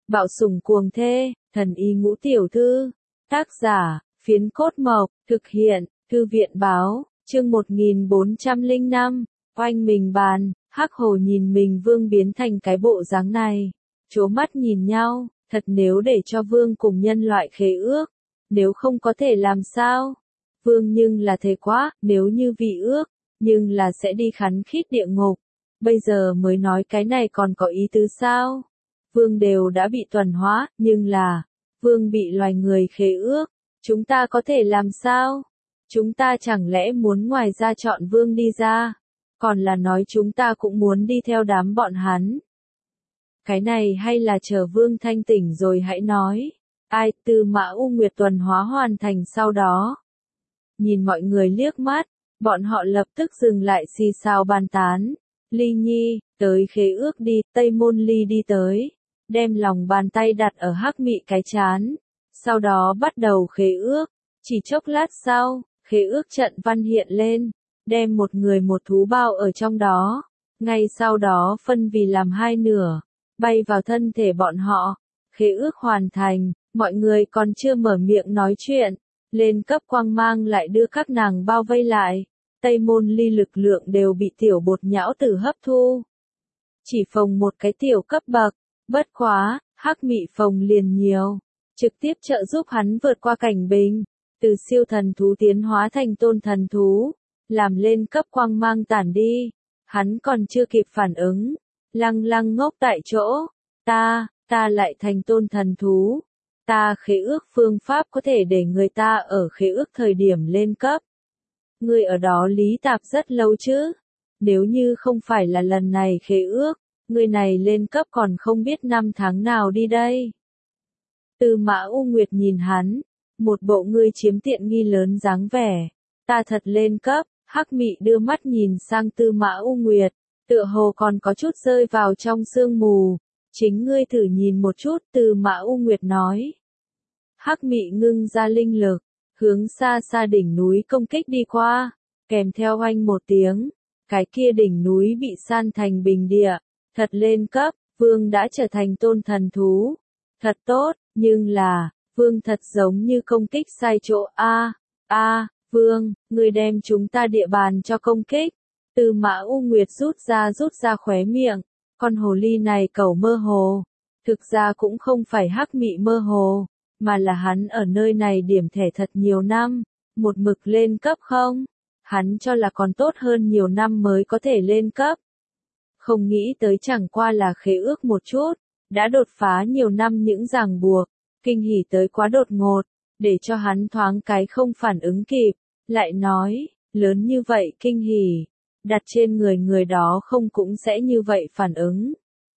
Bạo sủng cuồng thê, thần y ngũ tiểu thư. Tác giả, Phiến Cốt Mộc, thực hiện, Thư viện báo, chương 1405, oanh mình bàn, Hắc Hồ nhìn mình Vương biến thành cái bộ dáng này. Chố mắt nhìn nhau, thật nếu để cho Vương cùng nhân loại khế ước, nếu không có thể làm sao? Vương nhưng là thế quá, nếu như vì ước, nhưng là sẽ đi khắn khít địa ngục. Bây giờ mới nói cái này còn có ý tứ sao? Vương đều đã bị tuần hóa, nhưng là, Vương bị loài người khế ước, chúng ta có thể làm sao? Chúng ta chẳng lẽ muốn ngoài ra chọn Vương đi ra, còn là nói chúng ta cũng muốn đi theo đám bọn hắn. Cái này hay là chờ Vương thanh tỉnh rồi hãy nói. Ai, Tư Mã U Nguyệt tuần hóa hoàn thành sau đó. Nhìn mọi người liếc mắt, bọn họ lập tức dừng lại xì xào bàn tán. Ly Nhi, tới khế ước đi, Tây Môn Ly đi tới, đem lòng bàn tay đặt ở Hắc Mị cái trán, sau đó bắt đầu khế ước. Chỉ chốc lát sau, khế ước trận văn hiện lên, đem một người một thú bao ở trong đó, ngay sau đó phân vì làm hai nửa, bay vào thân thể bọn họ. Khế ước hoàn thành, mọi người còn chưa mở miệng nói chuyện, lên cấp quang mang lại đưa các nàng bao vây lại. Tây Môn Ly lực lượng đều bị tiểu bột nhão tử hấp thu. Chỉ phồng một cái tiểu cấp bậc, bất quá, Hắc Mị phồng liền nhiều, trực tiếp trợ giúp hắn vượt qua cảnh bình, từ siêu thần thú tiến hóa thành tôn thần thú, làm lên cấp quang mang tản đi. Hắn còn chưa kịp phản ứng, lăng lăng ngốc tại chỗ, ta lại thành tôn thần thú. Ta khế ước phương pháp có thể để người ta ở khế ước thời điểm lên cấp. Ngươi ở đó lý tạp rất lâu chứ? Nếu như không phải là lần này khế ước, ngươi này lên cấp còn không biết năm tháng nào đi đây. Tư Mã U Nguyệt nhìn hắn, một bộ ngươi chiếm tiện nghi lớn dáng vẻ. Ta thật lên cấp. Hắc Mị đưa mắt nhìn sang Tư Mã U Nguyệt, tựa hồ còn có chút rơi vào trong sương mù. Chính ngươi thử nhìn một chút, Tư Mã U Nguyệt nói. Hắc Mị ngưng ra linh lực, hướng xa xa đỉnh núi công kích đi qua, kèm theo oanh một tiếng, cái kia đỉnh núi bị san thành bình địa. Thật lên cấp, Vương đã trở thành tôn thần thú. Thật tốt, nhưng là, Vương thật giống như công kích sai chỗ. Vương, ngươi đem chúng ta địa bàn cho công kích. Tư Mã U Nguyệt rút ra khóe miệng, con hồ ly này cẩu mơ hồ. Thực ra cũng không phải Hắc Mị mơ hồ, mà là hắn ở nơi này điểm thẻ thật nhiều năm, một mực lên cấp không? Hắn cho là còn tốt hơn nhiều năm mới có thể lên cấp. Không nghĩ tới chẳng qua là khế ước một chút, đã đột phá nhiều năm những ràng buộc, kinh hỉ tới quá đột ngột, để cho hắn thoáng cái không phản ứng kịp, lại nói, lớn như vậy kinh hỉ, đặt trên người đó không cũng sẽ như vậy phản ứng.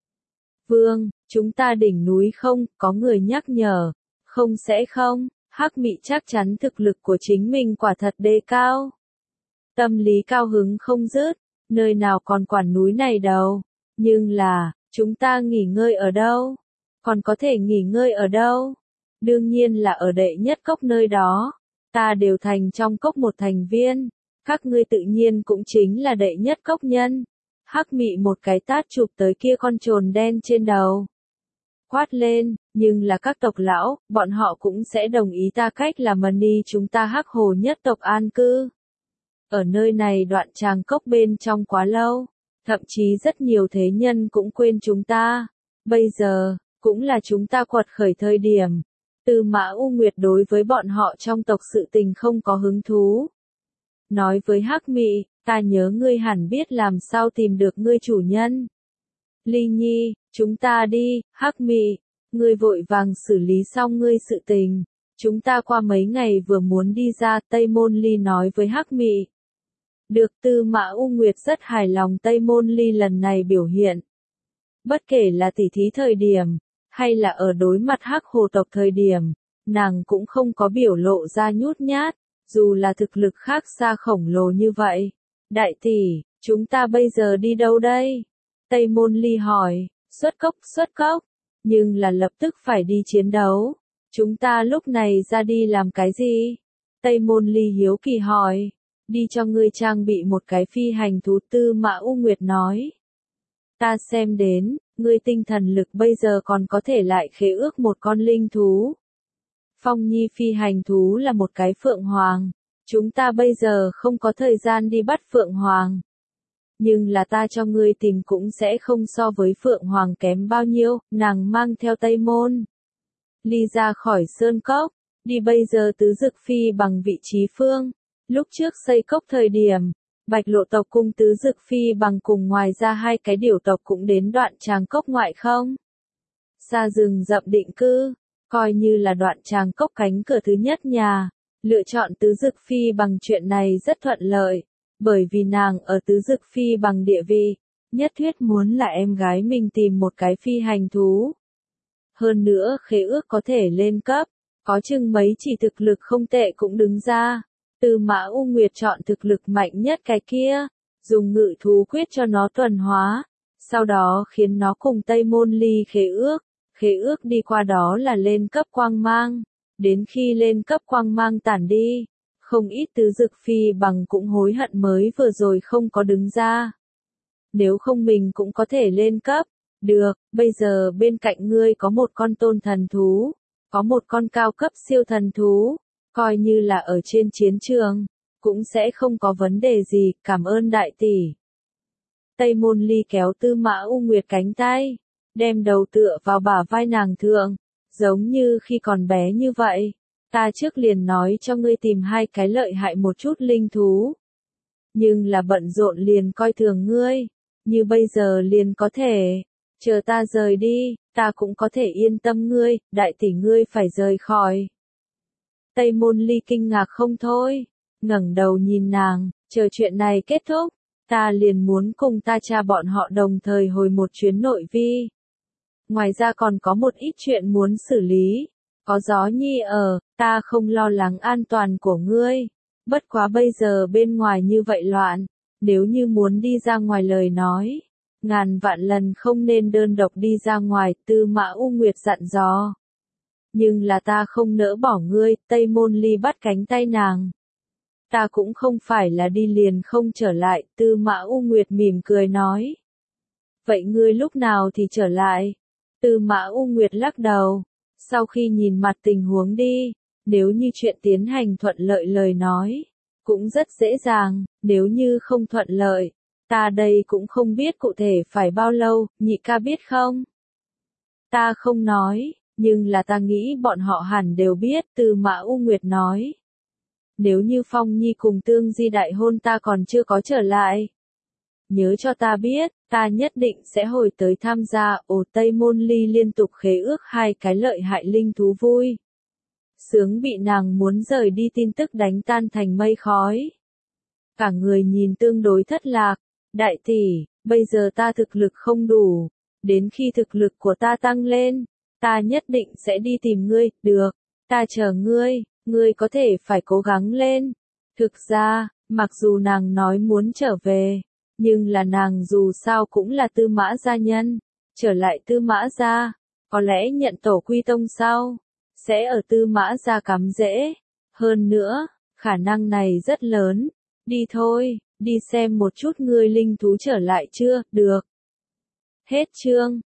Vương, chúng ta đỉnh núi không, có người nhắc nhở, không sẽ không, Hắc Mị chắc chắn thực lực của chính mình quả thật đề cao. Tâm lý cao hứng không dứt, nơi nào còn quản núi này đâu, nhưng là, chúng ta nghỉ ngơi ở đâu? Còn có thể nghỉ ngơi ở đâu? Đương nhiên là ở đệ nhất cốc nơi đó, ta đều thành trong cốc một thành viên, các ngươi tự nhiên cũng chính là đệ nhất cốc nhân. Hắc Mị một cái tát chụp tới kia con trồn đen trên đầu. Quát lên, nhưng là các tộc lão, bọn họ cũng sẽ đồng ý ta cách là Mani chúng ta Hắc Hồ nhất tộc an cư. Ở nơi này đoạn tràng cốc bên trong quá lâu, thậm chí rất nhiều thế nhân cũng quên chúng ta. Bây giờ, cũng là chúng ta quật khởi thời điểm. Tư Mã U Nguyệt đối với bọn họ trong tộc sự tình không có hứng thú. Nói với Hắc Mị, ta nhớ ngươi hẳn biết làm sao tìm được ngươi chủ nhân. Ly Nhi, chúng ta đi. Hắc Mị, ngươi vội vàng xử lý xong ngươi sự tình. Chúng ta qua mấy ngày vừa muốn đi ra. Tây Môn Ly nói với Hắc Mị. Được. Tư Mã U Nguyệt rất hài lòng Tây Môn Ly lần này biểu hiện. Bất kể là tỉ thí thời điểm, hay là ở đối mặt Hắc Hồ tộc thời điểm, nàng cũng không có biểu lộ ra nhút nhát, dù là thực lực khác xa khổng lồ như vậy. Đại tỷ, chúng ta bây giờ đi đâu đây? Tây Môn Ly hỏi. Xuất cốc, nhưng là lập tức phải đi chiến đấu. Chúng ta lúc này ra đi làm cái gì? Tây Môn Ly hiếu kỳ hỏi. Đi cho ngươi trang bị một cái phi hành thú. Tư Mã U Nguyệt nói. Ta xem đến, ngươi tinh thần lực bây giờ còn có thể lại khế ước một con linh thú. Phong Nhi phi hành thú là một cái phượng hoàng. Chúng ta bây giờ không có thời gian đi bắt phượng hoàng. Nhưng là ta cho ngươi tìm cũng sẽ không so với phượng hoàng kém bao nhiêu, nàng mang theo Tây Môn Ly ra khỏi sơn cốc, đi bây giờ tứ dực phi bằng vị trí phương. Lúc trước xây cốc thời điểm, Bạch Lộ tộc cung tứ dực phi bằng cùng ngoài ra hai cái điểu tộc cũng đến đoạn tràng cốc ngoại không. Xa rừng rậm định cư, coi như là đoạn tràng cốc cánh cửa thứ nhất nhà. Lựa chọn tứ dực phi bằng chuyện này rất thuận lợi, bởi vì nàng ở tứ dực phi bằng địa vị, nhất thiết muốn là em gái mình tìm một cái phi hành thú. Hơn nữa khế ước có thể lên cấp, có chừng mấy chỉ thực lực không tệ cũng đứng ra. Tư Mã U Nguyệt chọn thực lực mạnh nhất cái kia, dùng ngự thú quyết cho nó tuần hóa, sau đó khiến nó cùng Tây Môn Ly khế ước đi qua đó là lên cấp quang mang. Đến khi lên cấp quang mang tản đi, không ít tứ dực phi bằng cũng hối hận mới vừa rồi không có đứng ra. Nếu không mình cũng có thể lên cấp. Được, bây giờ bên cạnh ngươi có một con tôn thần thú, có một con cao cấp siêu thần thú, coi như là ở trên chiến trường, cũng sẽ không có vấn đề gì, cảm ơn đại tỷ. Tây Môn Ly kéo Tư Mã U Nguyệt cánh tay, đem đầu tựa vào bả vai nàng thượng, giống như khi còn bé như vậy. Ta trước liền nói cho ngươi tìm hai cái lợi hại một chút linh thú. Nhưng là bận rộn liền coi thường ngươi, như bây giờ liền có thể. Chờ ta rời đi, ta cũng có thể yên tâm ngươi, đại tỷ ngươi phải rời khỏi. Tây Môn Ly kinh ngạc không thôi, ngẩng đầu nhìn nàng, chờ chuyện này kết thúc, ta liền muốn cùng ta cha bọn họ đồng thời hồi một chuyến nội vi. Ngoài ra còn có một ít chuyện muốn xử lý, có Gió Nhi ở, ta không lo lắng an toàn của ngươi. Bất quá bây giờ bên ngoài như vậy loạn, nếu như muốn đi ra ngoài lời nói, ngàn vạn lần không nên đơn độc đi ra ngoài, Tư Mã U Nguyệt dặn dò. Nhưng là ta không nỡ bỏ ngươi, Tây Môn Ly bắt cánh tay nàng. Ta cũng không phải là đi liền không trở lại, Tư Mã U Nguyệt mỉm cười nói. Vậy ngươi lúc nào thì trở lại? Tư Mã U Nguyệt lắc đầu. Sau khi nhìn mặt tình huống đi, nếu như chuyện tiến hành thuận lợi lời nói, cũng rất dễ dàng, nếu như không thuận lợi, ta đây cũng không biết cụ thể phải bao lâu, nhị ca biết không? Ta không nói, nhưng là ta nghĩ bọn họ hẳn đều biết, Tư Mã U Nguyệt nói. Nếu như Phong Nhi cùng Tương Di đại hôn ta còn chưa có trở lại, nhớ cho ta biết, ta nhất định sẽ hồi tới tham gia. Ồ, Tây Môn Ly liên tục khế ước hai cái lợi hại linh thú vui. Sướng bị nàng muốn rời đi tin tức đánh tan thành mây khói. Cả người nhìn tương đối thất lạc. Đại tỷ, bây giờ ta thực lực không đủ. Đến khi thực lực của ta tăng lên, ta nhất định sẽ đi tìm ngươi, được. Ta chờ ngươi, ngươi có thể phải cố gắng lên. Thực ra, mặc dù nàng nói muốn trở về, nhưng là nàng dù sao cũng là Tư Mã gia nhân. Trở lại Tư Mã gia, có lẽ nhận tổ quy tông sau, sẽ ở Tư Mã gia cắm rễ. Hơn nữa, khả năng này rất lớn. Đi thôi, đi xem một chút ngươi linh thú trở lại chưa, được. Hết chương.